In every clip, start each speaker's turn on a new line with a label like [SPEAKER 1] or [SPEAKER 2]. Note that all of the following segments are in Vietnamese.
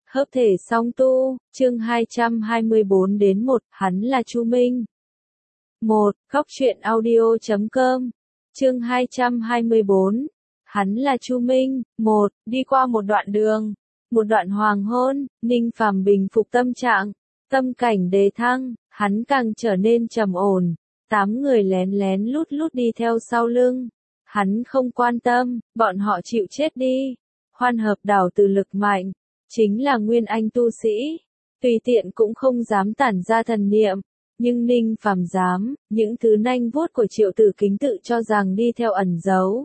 [SPEAKER 1] Hợp thể song tu, chương 224 đến 1, hắn là Chu Minh. 1. Góc truyện audio.com. Chương 224. Hắn là Chu Minh. 1. Đi qua một đoạn đường, một đoạn hoàng hôn, Ninh Phàm bình phục tâm trạng, tâm cảnh đề thăng, hắn càng trở nên trầm ổn. 8 người lén lén lút lút đi theo sau lưng. Hắn không quan tâm, bọn họ chịu chết đi. Hoan hợp đảo từ lực mạnh, chính là nguyên anh tu sĩ, tùy tiện cũng không dám tản ra thần niệm, nhưng Ninh Phàm dám, những thứ nanh vuốt của Triệu Tử Kính tự cho rằng đi theo ẩn giấu.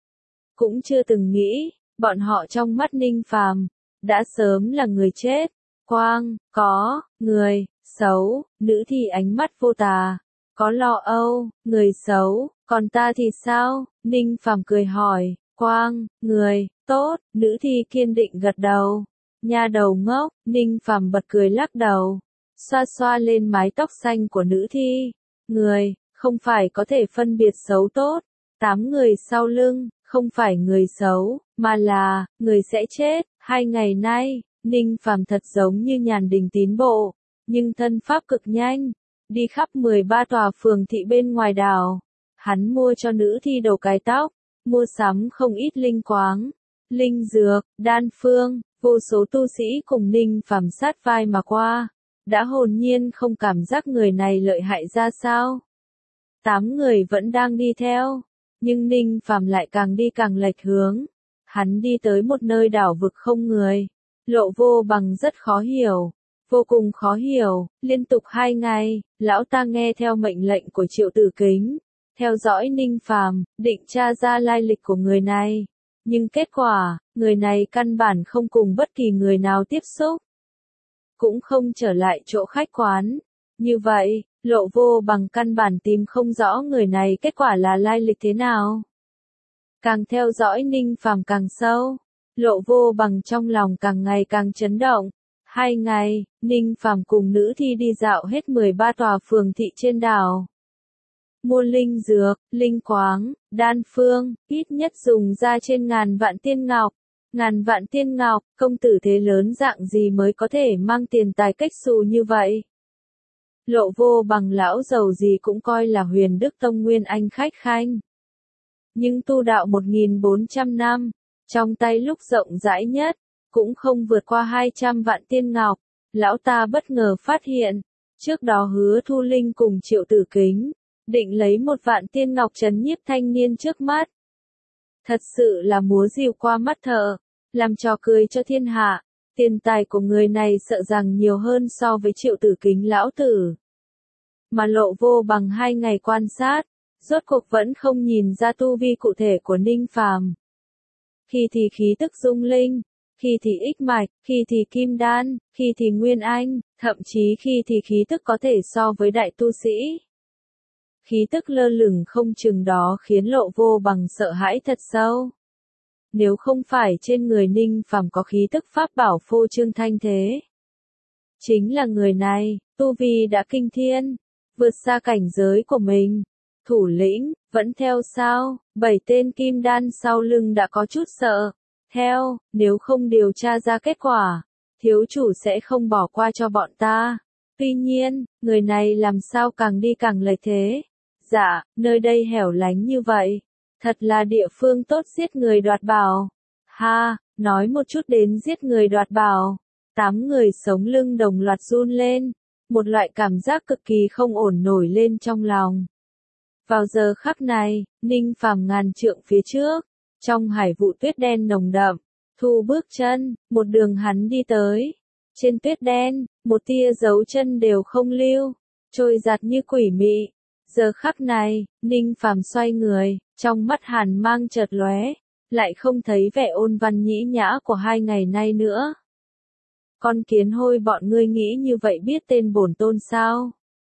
[SPEAKER 1] Cũng chưa từng nghĩ, bọn họ trong mắt Ninh Phàm đã sớm là người chết. Quang, có, người, xấu, nữ thì ánh mắt vô tà, có lo âu, người xấu, còn ta thì sao? Ninh Phàm cười hỏi. Quang, người, tốt, nữ thi kiên định gật đầu. Nha đầu ngốc, Ninh Phàm bật cười lắc đầu, xoa xoa lên mái tóc xanh của nữ thi. Người, không phải có thể phân biệt xấu tốt. 8 người sau lưng, không phải người xấu, mà là, người sẽ chết. 2 ngày nay, Ninh Phàm thật giống như Nhàn Đình tín bộ, nhưng thân pháp cực nhanh, đi khắp 13 tòa phường thị bên ngoài đảo. Hắn mua cho nữ thi đầu cái tóc, mua sắm không ít linh quáng, linh dược, đan phương, vô số tu sĩ cùng Ninh Phàm sát vai mà qua, đã hồn nhiên không cảm giác người này lợi hại ra sao. 8 người vẫn đang đi theo, nhưng Ninh Phàm lại càng đi càng lệch hướng. Hắn đi tới một nơi đảo vực không người, Lộ Vô Bằng rất khó hiểu, vô cùng khó hiểu. Liên tục 2 ngày, lão ta nghe theo mệnh lệnh của Triệu Tử Kính, theo dõi Ninh Phàm, định tra ra lai lịch của người này. Nhưng kết quả, người này căn bản không cùng bất kỳ người nào tiếp xúc, cũng không trở lại chỗ khách quán. Như vậy, Lộ Vô Bằng căn bản tìm không rõ người này kết quả là lai lịch thế nào. Càng theo dõi Ninh Phàm càng sâu, Lộ Vô Bằng trong lòng càng ngày càng chấn động. 2 ngày, Ninh Phàm cùng nữ thi đi dạo hết 13 tòa phường thị trên đảo. Mua linh dược, linh quáng, đan phương, ít nhất dùng ra trên ngàn vạn tiên ngọc. Ngàn vạn tiên ngọc, công tử thế lớn dạng gì mới có thể mang tiền tài cách xù như vậy? Lộ Vô Bằng lão giàu gì cũng coi là Huyền Đức Tông Nguyên Anh khách khanh. Nhưng tu đạo 1400 năm, trong tay lúc rộng rãi nhất, cũng không vượt qua 200 vạn tiên ngọc. Lão ta bất ngờ phát hiện, trước đó Hứa Thu Linh cùng Triệu Tử Kính định lấy 1 vạn tiên ngọc trấn nhiếp thanh niên trước mắt. Thật sự là múa rìu qua mắt thợ, làm trò cười cho thiên hạ. Tiền tài của người này sợ rằng nhiều hơn so với Triệu Tử Kính lão tử. Mà Lộ Vô Bằng 2 ngày quan sát, rốt cuộc vẫn không nhìn ra tu vi cụ thể của Ninh Phàm. Khi thì khí tức dung linh, khi thì ích mạch, khi thì kim đan, khi thì nguyên anh, thậm chí khi thì khí tức có thể so với đại tu sĩ. Khí tức lơ lửng không chừng đó khiến Lộ Vô Bằng sợ hãi thật sâu. Nếu không phải trên người Ninh Phàm có khí tức pháp bảo phô trương thanh thế, chính là người này, tu vi đã kinh thiên, vượt xa cảnh giới của mình. Thủ lĩnh, vẫn theo sao? 7 tên kim đan sau lưng đã có chút sợ. Theo, nếu không điều tra ra kết quả, thiếu chủ sẽ không bỏ qua cho bọn ta. Tuy nhiên, người này làm sao càng đi càng lệch thế? Dạ, nơi đây hẻo lánh như vậy, thật là địa phương tốt giết người đoạt bảo. Ha, nói một chút đến giết người đoạt bảo. 8 người sống lưng đồng loạt run lên, một loại cảm giác cực kỳ không ổn nổi lên trong lòng. Vào giờ khắc này, Ninh Phàm ngàn trượng phía trước, trong hải vụ tuyết đen nồng đậm, thu bước chân, một đường hắn đi tới. Trên tuyết đen, một tia dấu chân đều không lưu, trôi giạt như quỷ mị. Giờ khắc này, Ninh Phàm xoay người, trong mắt hàn mang chợt lóe, lại không thấy vẻ ôn văn nhĩ nhã của 2 ngày nay nữa. Con kiến hôi bọn ngươi nghĩ như vậy biết tên bổn tôn sao?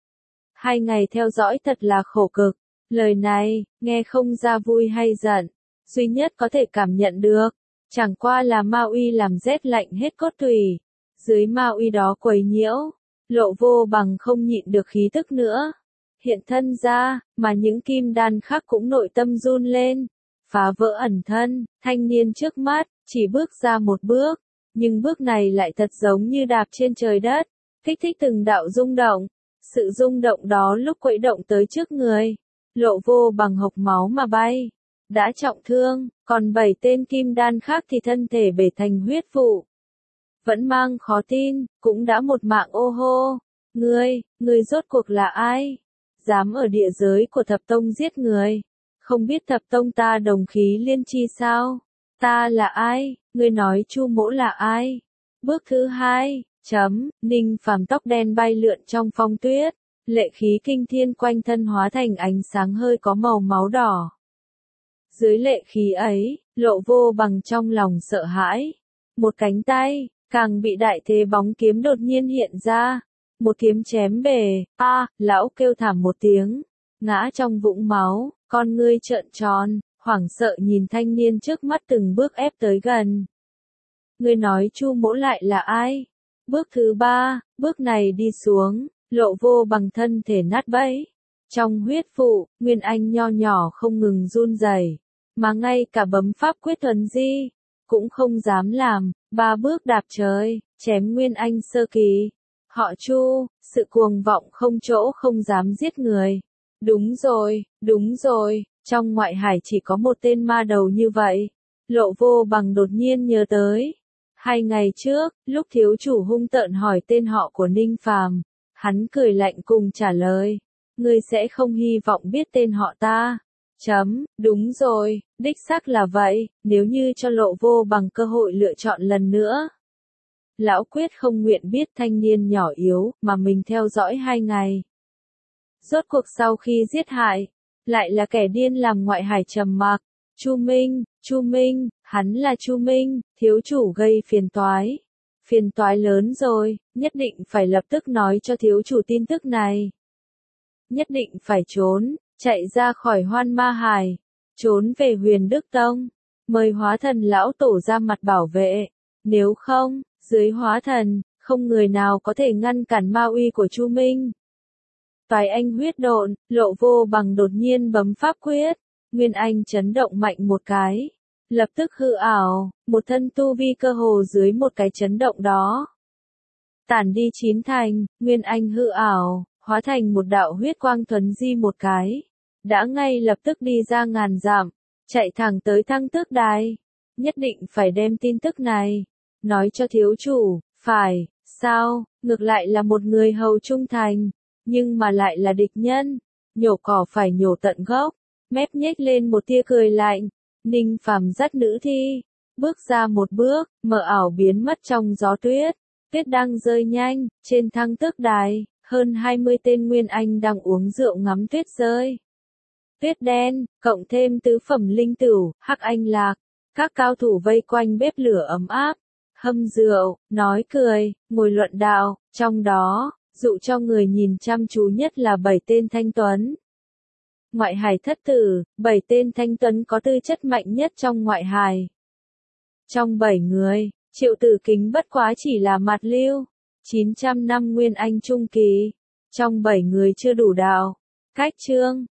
[SPEAKER 1] 2 ngày theo dõi thật là khổ cực. Lời này, nghe không ra vui hay giận, duy nhất có thể cảm nhận được, chẳng qua là ma uy làm rét lạnh hết cốt tủy. Dưới ma uy đó quấy nhiễu, Lộ Vô Bằng không nhịn được khí tức nữa. Hiện thân ra, mà những kim đan khác cũng nội tâm run lên. Phá vỡ ẩn thân, thanh niên trước mắt, chỉ bước ra một bước, nhưng bước này lại thật giống như đạp trên trời đất, kích thích từng đạo rung động. Sự rung động đó lúc quẫy động tới trước người, Lộ Vô Bằng hộc máu mà bay, đã trọng thương, còn 7 tên kim đan khác thì thân thể bể thành huyết vụ. Vẫn mang khó tin, cũng đã một mạng ô hô. Ngươi rốt cuộc là ai? Dám ở địa giới của thập tông giết người? Không biết thập tông ta đồng khí liên chi sao? Ta là ai? Ngươi nói Chu Mỗ là ai? Bước thứ 2, Ninh Phàm tóc đen bay lượn trong phong tuyết, lệ khí kinh thiên quanh thân hóa thành ánh sáng hơi có màu máu đỏ. Dưới lệ khí ấy, Lộ Vô Bằng trong lòng sợ hãi. Một cánh tay, càng bị đại thế bóng kiếm đột nhiên hiện ra. Một kiếm chém bề, lão kêu thảm một tiếng, ngã trong vũng máu, con ngươi trợn tròn, hoảng sợ nhìn thanh niên trước mắt từng bước ép tới gần. Ngươi nói Chu Mỗ lại là ai? Bước thứ 3, bước này đi xuống, Lộ Vô Bằng thân thể nát bấy. Trong huyết vụ, Nguyên Anh nho nhỏ không ngừng run rẩy, mà ngay cả bấm pháp quyết thuần di cũng không dám làm. 3 bước đạp trời, chém Nguyên Anh sơ kỳ. Họ Chu, sự cuồng vọng không chỗ không dám giết người. Đúng rồi, trong ngoại hải chỉ có một tên ma đầu như vậy. Lộ Vô Bằng đột nhiên nhớ tới. 2 ngày trước, lúc thiếu chủ hung tợn hỏi tên họ của Ninh Phàm, hắn cười lạnh cùng trả lời. Ngươi sẽ không hy vọng biết tên họ ta. Đúng rồi, đích xác là vậy, nếu như cho Lộ Vô Bằng cơ hội lựa chọn lần nữa. Lão quyết không nguyện biết thanh niên nhỏ yếu mà mình theo dõi 2 ngày. Rốt cuộc sau khi giết hại, lại là kẻ điên làm ngoại hải trầm mặc. Chu Minh, hắn là Chu Minh, thiếu chủ gây phiền toái. Phiền toái lớn rồi, nhất định phải lập tức nói cho thiếu chủ tin tức này. Nhất định phải trốn, chạy ra khỏi Hoan Ma Hải, trốn về Huyền Đức Tông, mời hóa thần lão tổ ra mặt bảo vệ. Nếu không, dưới hóa thần, không người nào có thể ngăn cản ma uy của Chu Minh. Toái anh huyết độn, Lộ Vô Bằng đột nhiên bấm pháp quyết, Nguyên Anh chấn động mạnh một cái, lập tức hư ảo, một thân tu vi cơ hồ dưới một cái chấn động đó. Tản đi 9 thành, Nguyên Anh hư ảo, hóa thành một đạo huyết quang thuần di một cái, đã ngay lập tức đi ra ngàn dặm, chạy thẳng tới Thăng Tước Đài. Nhất định phải đem tin tức này nói cho thiếu chủ. Phải, sao, ngược lại là một người hầu trung thành, nhưng mà lại là địch nhân. Nhổ cỏ phải nhổ tận gốc, mép nhếch lên một tia cười lạnh. Ninh Phàm dắt nữ thi, bước ra một bước, mờ ảo biến mất trong gió tuyết. Tuyết đang rơi nhanh, trên Thăng Tước Đài, hơn 20 tên Nguyên Anh đang uống rượu ngắm tuyết rơi. Tuyết đen, cộng thêm tứ phẩm linh tửu, hắc anh lạc, các cao thủ vây quanh bếp lửa ấm áp, hâm rượu, nói cười, ngồi luận đạo, trong đó, dụ cho người nhìn chăm chú nhất là 7 tên thanh tuấn. Ngoại hải thất tử, 7 tên thanh tuấn có tư chất mạnh nhất trong ngoại hải. Trong 7 người, Triệu Tử Kính bất quá chỉ là mạt lưu, 900 năm Nguyên Anh trung kỳ. Trong 7 người chưa đủ đạo. Cách chương